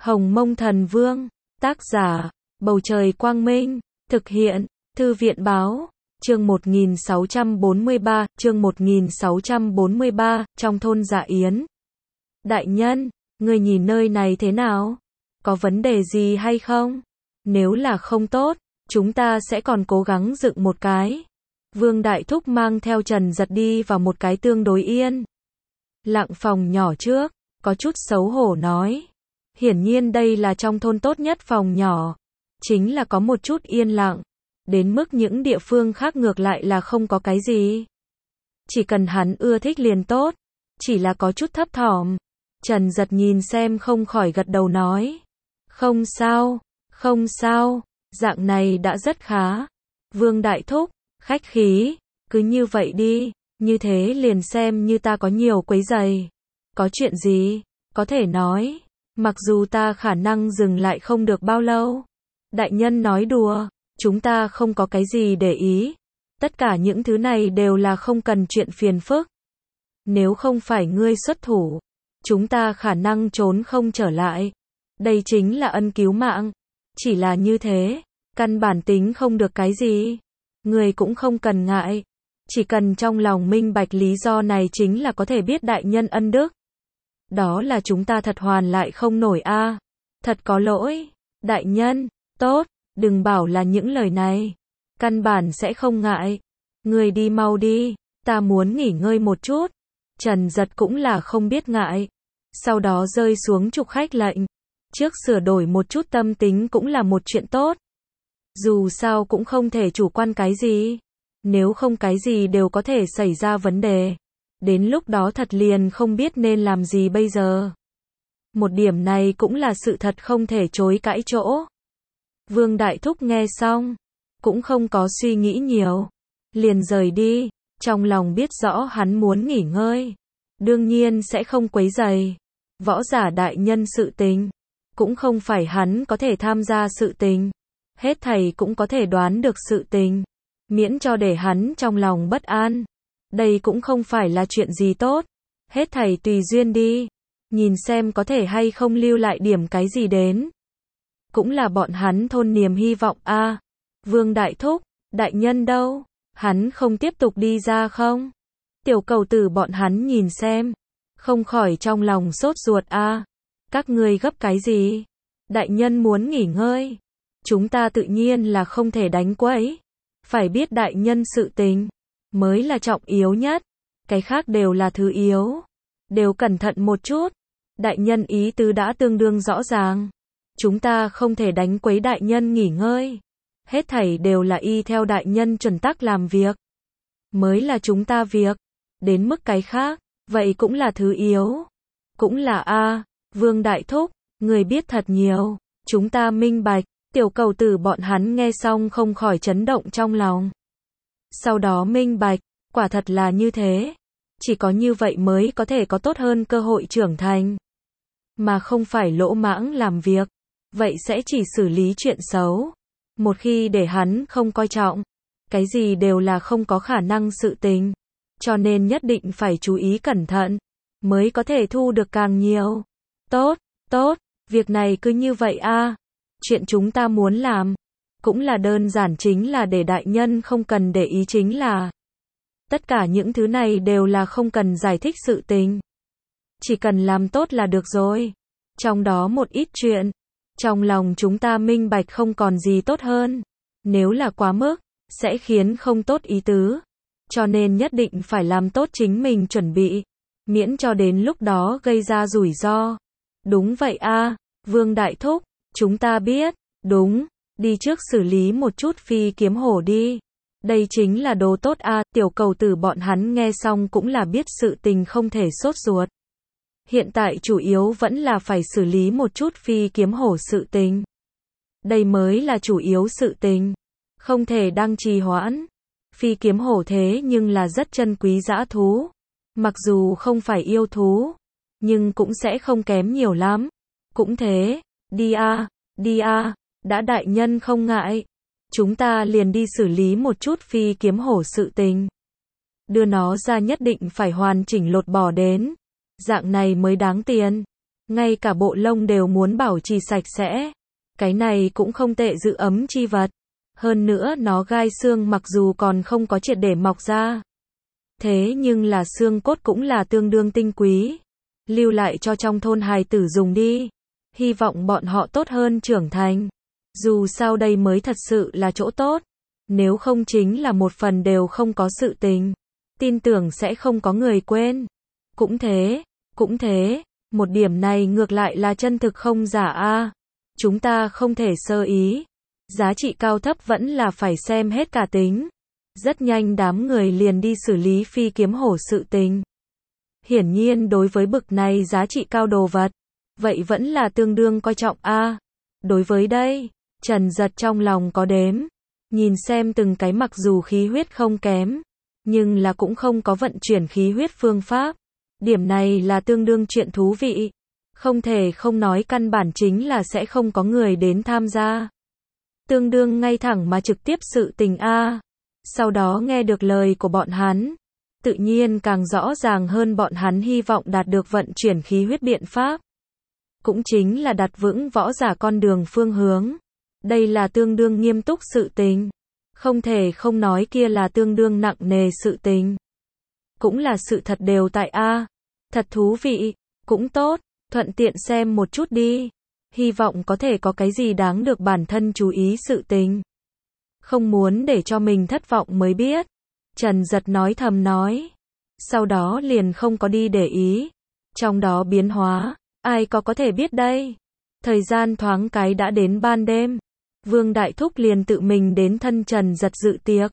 Hồng Mông Thần Vương, tác giả, Bầu Trời Quang Minh, thực hiện, Thư viện Báo, chương 1643, trong thôn Dạ Yến. Đại nhân, người nhìn nơi này thế nào? Có vấn đề gì hay không? Nếu là không tốt, chúng ta sẽ còn cố gắng dựng một cái. Vương Đại Thúc mang theo Trần Giật đi vào một cái tương đối yên lặng phòng nhỏ trước, có chút xấu hổ nói. Hiển nhiên đây là trong thôn tốt nhất phòng nhỏ, chính là có một chút yên lặng, đến mức những địa phương khác ngược lại là không có cái gì. Chỉ cần hắn ưa thích liền tốt, chỉ là có chút thấp thỏm. Trần Giật nhìn xem không khỏi gật đầu nói. Không sao, không sao, dạng này đã rất khá. Vương Đại Thúc, khách khí, cứ như vậy đi, như thế liền xem như ta có nhiều quấy rầy. Có chuyện gì, có thể nói, mặc dù ta khả năng dừng lại không được bao lâu. Đại nhân nói đùa, chúng ta không có cái gì để ý. Tất cả những thứ này đều là không cần chuyện phiền phức. Nếu không phải ngươi xuất thủ, chúng ta khả năng trốn không trở lại. Đây chính là ân cứu mạng. Chỉ là như thế, căn bản tính không được cái gì. Ngươi cũng không cần ngại. Chỉ cần trong lòng minh bạch lý do này chính là có thể biết đại nhân ân đức. Đó là chúng ta thật hoàn lại không nổi a. Thật có lỗi. Đại nhân, tốt, đừng bảo là những lời này. Căn bản sẽ không ngại. Ngươi đi mau đi, ta muốn nghỉ ngơi một chút. Trần Giật cũng là không biết ngại. Sau đó rơi xuống trục khách lệnh. Trước sửa đổi một chút tâm tính cũng là một chuyện tốt. Dù sao cũng không thể chủ quan cái gì. Nếu không cái gì đều có thể xảy ra vấn đề. Đến lúc đó thật liền không biết nên làm gì bây giờ. Một điểm này cũng là sự thật không thể chối cãi chỗ. Vương Đại Thúc nghe xong, cũng không có suy nghĩ nhiều. Liền rời đi, trong lòng biết rõ hắn muốn nghỉ ngơi. Đương nhiên sẽ không quấy rầy. Võ giả đại nhân sự tình, cũng không phải hắn có thể tham gia sự tình. Hết thầy cũng có thể đoán được sự tình. Miễn cho để hắn trong lòng bất an. Đây cũng không phải là chuyện gì tốt. Hết thầy tùy duyên đi. Nhìn xem có thể hay không lưu lại điểm cái gì đến. Cũng là bọn hắn thôn niềm hy vọng a. Vương Đại Thúc, đại nhân đâu? Hắn không tiếp tục đi ra không? Tiểu cầu tử bọn hắn nhìn xem. Không khỏi trong lòng sốt ruột a. Các ngươi gấp cái gì? Đại nhân muốn nghỉ ngơi. Chúng ta tự nhiên là không thể đánh quấy. Phải biết đại nhân sự tình mới là trọng yếu nhất. Cái khác đều là thứ yếu. Đều cẩn thận một chút. Đại nhân ý tứ đã tương đương rõ ràng. Chúng ta không thể đánh quấy đại nhân nghỉ ngơi. Hết thảy đều là y theo đại nhân chuẩn tắc làm việc. Mới là chúng ta việc. Đến mức cái khác, vậy cũng là thứ yếu. Cũng là a. Vương Đại Thúc, người biết thật nhiều. Chúng ta minh bạch. Tiểu cầu tử bọn hắn nghe xong không khỏi chấn động trong lòng. Sau đó minh bạch, quả thật là như thế. Chỉ có như vậy mới có thể có tốt hơn cơ hội trưởng thành. Mà không phải lỗ mãng làm việc. Vậy sẽ chỉ xử lý chuyện xấu. Một khi để hắn không coi trọng, cái gì đều là không có khả năng sự tình. Cho nên nhất định phải chú ý cẩn thận, mới có thể thu được càng nhiều. Tốt, tốt, việc này cứ như vậy a. Chuyện chúng ta muốn làm, cũng là đơn giản chính là để đại nhân không cần để ý chính là. Tất cả những thứ này đều là không cần giải thích sự tình. Chỉ cần làm tốt là được rồi. Trong đó một ít chuyện, trong lòng chúng ta minh bạch không còn gì tốt hơn. Nếu là quá mức, sẽ khiến không tốt ý tứ. Cho nên nhất định phải làm tốt chính mình chuẩn bị. Miễn cho đến lúc đó gây ra rủi ro. Đúng vậy a, Vương Đại Thúc, chúng ta biết. Đúng, đi trước xử lý một chút phi kiếm hổ đi. Đây chính là đồ tốt a. Tiểu cầu tử bọn hắn nghe xong cũng là biết sự tình không thể sốt ruột. Hiện tại chủ yếu vẫn là phải xử lý một chút phi kiếm hổ sự tình. Đây mới là chủ yếu sự tình. Không thể đang trì hoãn. Phi kiếm hổ thế nhưng là rất chân quý dã thú. Mặc dù không phải yêu thú, nhưng cũng sẽ không kém nhiều lắm. Cũng thế, đi a, đã đại nhân không ngại. Chúng ta liền đi xử lý một chút phi kiếm hổ sự tình. Đưa nó ra nhất định phải hoàn chỉnh lột bỏ đến. Dạng này mới đáng tiền. ngay cả bộ lông đều muốn bảo trì sạch sẽ. Cái này cũng không tệ giữ ấm chi vật. Hơn nữa nó gai xương mặc dù còn không có triệt để mọc ra. Thế nhưng là xương cốt cũng là tương đương tinh quý. Lưu lại cho trong thôn hài tử dùng đi. Hy vọng bọn họ tốt hơn trưởng thành. Dù sao đây mới thật sự là chỗ tốt. Nếu không chính là một phần đều không có sự tình. Tin tưởng sẽ không có người quên. Cũng thế, một điểm này ngược lại là chân thực không giả a. Chúng ta không thể sơ ý. Giá trị cao thấp vẫn là phải xem hết cả tính. Rất nhanh đám người liền đi xử lý phi kiếm hổ sự tình. Hiển nhiên đối với bực này giá trị cao đồ vật, vậy vẫn là tương đương coi trọng a. Đối với đây, Trần Giật trong lòng có đếm. Nhìn xem từng cái mặc dù khí huyết không kém, nhưng là cũng không có vận chuyển khí huyết phương pháp. Điểm này là tương đương chuyện thú vị. Không thể không nói căn bản chính là sẽ không có người đến tham gia. Tương đương ngay thẳng mà trực tiếp sự tình a. Sau đó nghe được lời của bọn hắn, tự nhiên càng rõ ràng hơn bọn hắn hy vọng đạt được vận chuyển khí huyết biện pháp. Cũng chính là đặt vững võ giả con đường phương hướng. Đây là tương đương nghiêm túc sự tình. Không thể không nói kia là tương đương nặng nề sự tình. Cũng là sự thật đều tại a. Thật thú vị, cũng tốt, thuận tiện xem một chút đi. Hy vọng có thể có cái gì đáng được bản thân chú ý sự tình. Không muốn để cho mình thất vọng mới biết. Trần Giật nói thầm nói. Sau đó liền không có đi để ý. Trong đó biến hóa, ai có thể biết đây. Thời gian thoáng cái đã đến ban đêm. Vương Đại Thúc liền tự mình đến thân Trần Giật dự tiệc.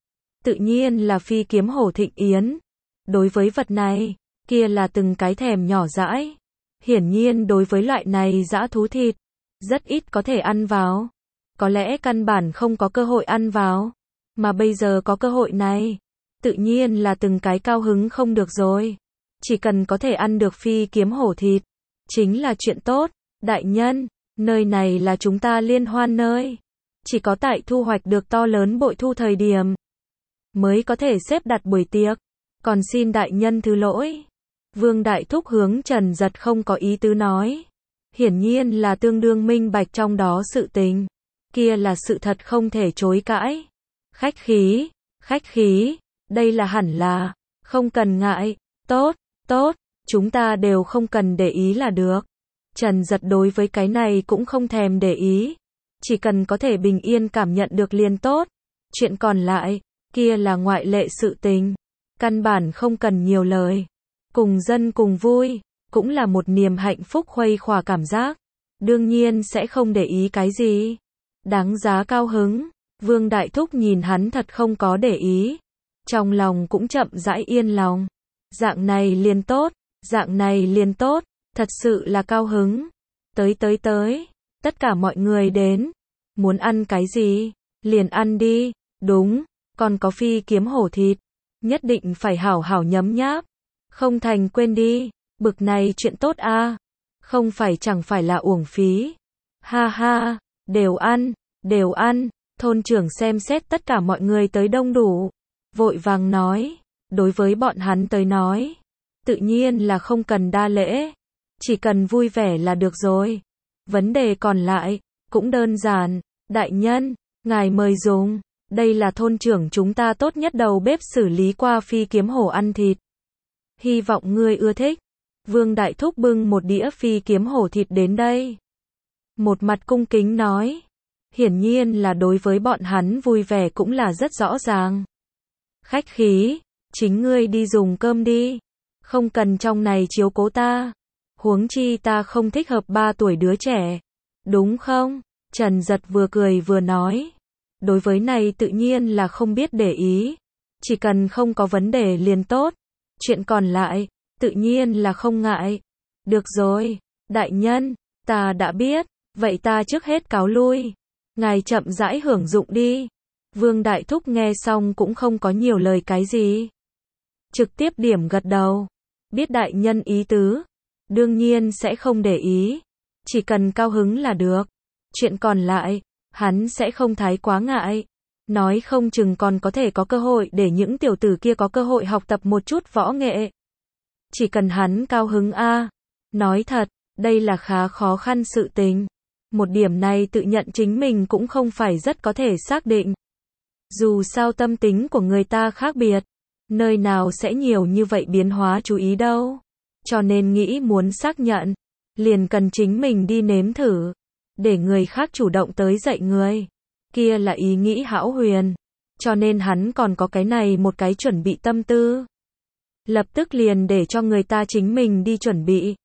Tự nhiên là phi kiếm hổ thịnh yến. Đối với vật này, kia là từng cái thèm nhỏ dãi. Hiển nhiên đối với loại này dã thú thịt, rất ít có thể ăn vào. Có lẽ căn bản không có cơ hội ăn vào. Mà bây giờ có cơ hội này, tự nhiên là từng cái cao hứng không được rồi. Chỉ cần có thể ăn được phi kiếm hổ thịt, chính là chuyện tốt. Đại nhân, nơi này là chúng ta liên hoan nơi. Chỉ có tại thu hoạch được to lớn bội thu thời điểm, mới có thể xếp đặt buổi tiệc. Còn xin đại nhân thứ lỗi. Vương Đại Thúc hướng Trần Giật không có ý tứ nói. Hiển nhiên là tương đương minh bạch trong đó sự tình. Kia là sự thật không thể chối cãi. Khách khí, đây là hẳn là, không cần ngại, tốt, chúng ta đều không cần để ý là được. Trần Giật đối với cái này cũng không thèm để ý. Chỉ cần có thể bình yên cảm nhận được liền tốt. Chuyện còn lại, kia là ngoại lệ sự tình. Căn bản không cần nhiều lời. Cùng dân cùng vui, cũng là một niềm hạnh phúc khuây khỏa cảm giác. Đương nhiên sẽ không để ý cái gì. Đáng giá cao hứng. Vương Đại Thúc nhìn hắn thật không có để ý. Trong lòng cũng chậm rãi yên lòng. Dạng này liền tốt, thật sự là cao hứng. Tới, tất cả mọi người đến. Muốn ăn cái gì, liền ăn đi, đúng, còn có phi kiếm hổ thịt. Nhất định phải hảo hảo nhấm nháp. Không thành quên đi, bực này chuyện tốt a. Không phải chẳng phải là uổng phí. Ha ha, đều ăn. Thôn trưởng xem xét tất cả mọi người tới đông đủ. Vội vàng nói, đối với bọn hắn tới nói, tự nhiên là không cần đa lễ. Chỉ cần vui vẻ là được rồi. Vấn đề còn lại, cũng đơn giản. Đại nhân, ngài mời dùng. Đây là thôn trưởng chúng ta tốt nhất đầu bếp xử lý qua phi kiếm hổ ăn thịt. Hy vọng ngươi ưa thích. Vương Đại Thúc bưng một đĩa phi kiếm hổ thịt đến đây. Một mặt cung kính nói. Hiển nhiên là đối với bọn hắn vui vẻ cũng là rất rõ ràng. Khách khí, chính ngươi đi dùng cơm đi. Không cần trong này chiếu cố ta. Huống chi ta không thích hợp 3 tuổi đứa trẻ. Đúng không? Trần Giật vừa cười vừa nói. Đối với này tự nhiên là không biết để ý. Chỉ cần không có vấn đề liền tốt. Chuyện còn lại, tự nhiên là không ngại. Được rồi, đại nhân, ta đã biết. Vậy ta trước hết cáo lui. Ngài chậm rãi hưởng dụng đi. Vương Đại Thúc nghe xong cũng không có nhiều lời cái gì. Trực tiếp điểm gật đầu. Biết đại nhân ý tứ. Đương nhiên sẽ không để ý. Chỉ cần cao hứng là được. Chuyện còn lại, hắn sẽ không thái quá ngại. Nói không chừng còn có thể có cơ hội để những tiểu tử kia có cơ hội học tập một chút võ nghệ. Chỉ cần hắn cao hứng a. Nói thật, Đây là khá khó khăn sự tình. Một điểm này tự nhận chính mình cũng không phải rất có thể xác định. Dù sao tâm tính của người ta khác biệt, nơi nào sẽ nhiều như vậy biến hóa chú ý đâu. Cho nên nghĩ muốn xác nhận, liền cần chính mình đi nếm thử, để người khác chủ động tới dạy người. Kia là ý nghĩ hão huyền. Cho nên hắn còn có cái này một cái chuẩn bị tâm tư. Lập tức liền để cho người ta chính mình đi chuẩn bị.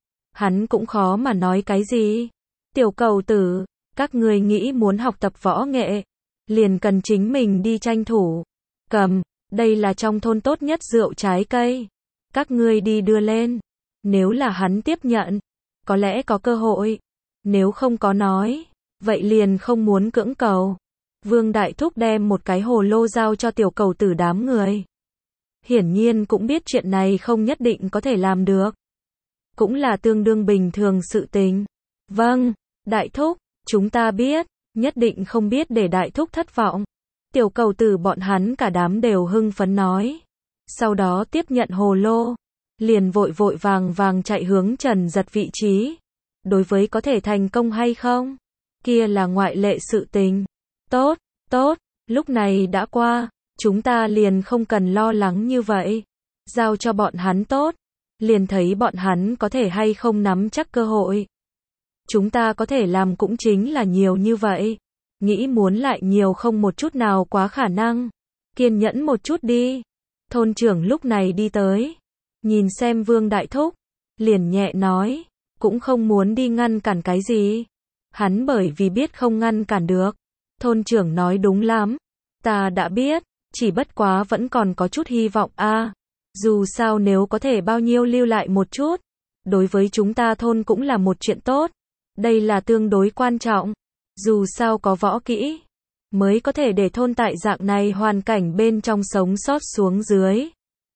Hắn cũng khó mà nói cái gì. Tiểu cầu tử, các người nghĩ muốn học tập võ nghệ, liền cần chính mình đi tranh thủ. Cầm, đây là trong thôn tốt nhất rượu trái cây. Các ngươi đi đưa lên. Nếu là hắn tiếp nhận, có lẽ có cơ hội. Nếu không có nói, vậy liền không muốn cưỡng cầu. Vương Đại Thúc đem một cái hồ lô giao cho tiểu cầu tử đám người. Hiển nhiên cũng biết chuyện này không nhất định có thể làm được. Cũng là tương đương bình thường sự tình. Vâng, Đại Thúc, chúng ta biết, nhất định không biết để Đại Thúc thất vọng. Tiểu cầu tử bọn hắn cả đám đều hưng phấn nói. Sau đó tiếp nhận hồ lô, liền vội vội vàng vàng chạy hướng Trần Giật vị trí. Đối với có thể thành công hay không, kia là ngoại lệ sự tình. Tốt, tốt, lúc này đã qua, chúng ta liền không cần lo lắng như vậy. Giao cho bọn hắn tốt, liền thấy bọn hắn có thể hay không nắm chắc cơ hội. Chúng ta có thể làm cũng chính là nhiều như vậy. Nghĩ muốn lại nhiều không một chút nào quá khả năng. Kiên nhẫn một chút đi. Thôn trưởng lúc này đi tới, nhìn xem Vương Đại Thúc, liền nhẹ nói, cũng không muốn đi ngăn cản cái gì. Hắn bởi vì biết không ngăn cản được. Thôn trưởng nói đúng lắm, ta đã biết, chỉ bất quá vẫn còn có chút hy vọng a. Dù sao nếu có thể bao nhiêu lưu lại một chút, đối với chúng ta thôn cũng là một chuyện tốt. Đây là tương đối quan trọng. Dù sao có võ kỹ, mới có thể để thôn tại dạng này hoàn cảnh bên trong sống sót xuống dưới.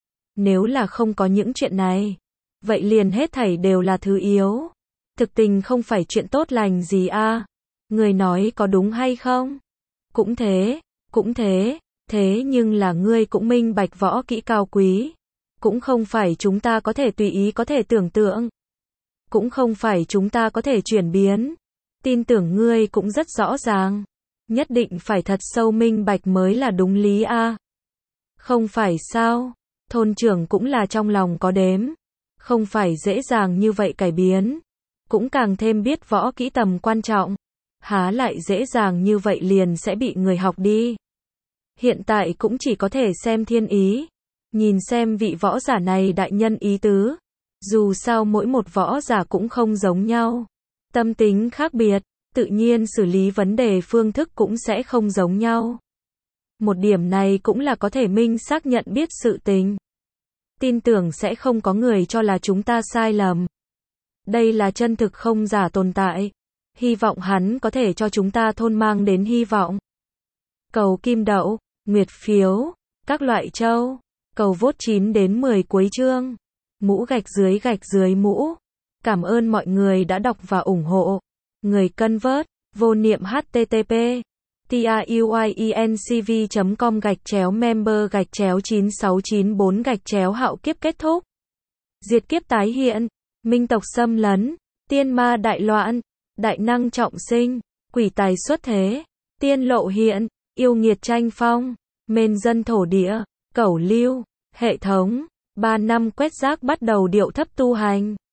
Nếu là không có những chuyện này, vậy liền hết thảy đều là thứ yếu. Thực tình không phải chuyện tốt lành gì a. Người nói có đúng hay không? Cũng thế, thế nhưng là ngươi cũng minh bạch võ kỹ cao quý. Cũng không phải chúng ta có thể tùy ý có thể tưởng tượng. Cũng không phải chúng ta có thể chuyển biến. Tin tưởng ngươi cũng rất rõ ràng. Nhất định phải thật sâu minh bạch mới là đúng lý a. Không phải sao? Thôn trưởng cũng là trong lòng có đếm. Không phải dễ dàng như vậy cải biến. Cũng càng thêm biết võ kỹ tầm quan trọng. Há lại dễ dàng như vậy liền sẽ bị người học đi. Hiện tại cũng chỉ có thể xem thiên ý. Nhìn xem vị võ giả này đại nhân ý tứ. Dù sao mỗi một võ giả cũng không giống nhau. Tâm tính khác biệt, tự nhiên xử lý vấn đề phương thức cũng sẽ không giống nhau. Một điểm này cũng là có thể minh xác nhận biết sự tình. Tin tưởng sẽ không có người cho là chúng ta sai lầm. Đây là chân thực không giả tồn tại. Hy vọng hắn có thể cho chúng ta thôn mang đến hy vọng. Cầu kim đậu, nguyệt phiếu, các loại châu. Cầu vote 9 đến 10 cuối chương. Mũ gạch dưới mũ. Cảm ơn mọi người đã đọc và ủng hộ. Người cân vớt, vô niệm http tiuyenc.com/member/9694 hạo kiếp kết thúc. Diệt kiếp tái hiện, minh tộc xâm lấn, tiên ma đại loạn, đại năng trọng sinh, quỷ tài xuất thế, tiên lộ hiện, yêu nghiệt tranh phong, mên dân thổ địa, cẩu lưu, hệ thống, 3 năm quét rác bắt đầu điệu thấp tu hành.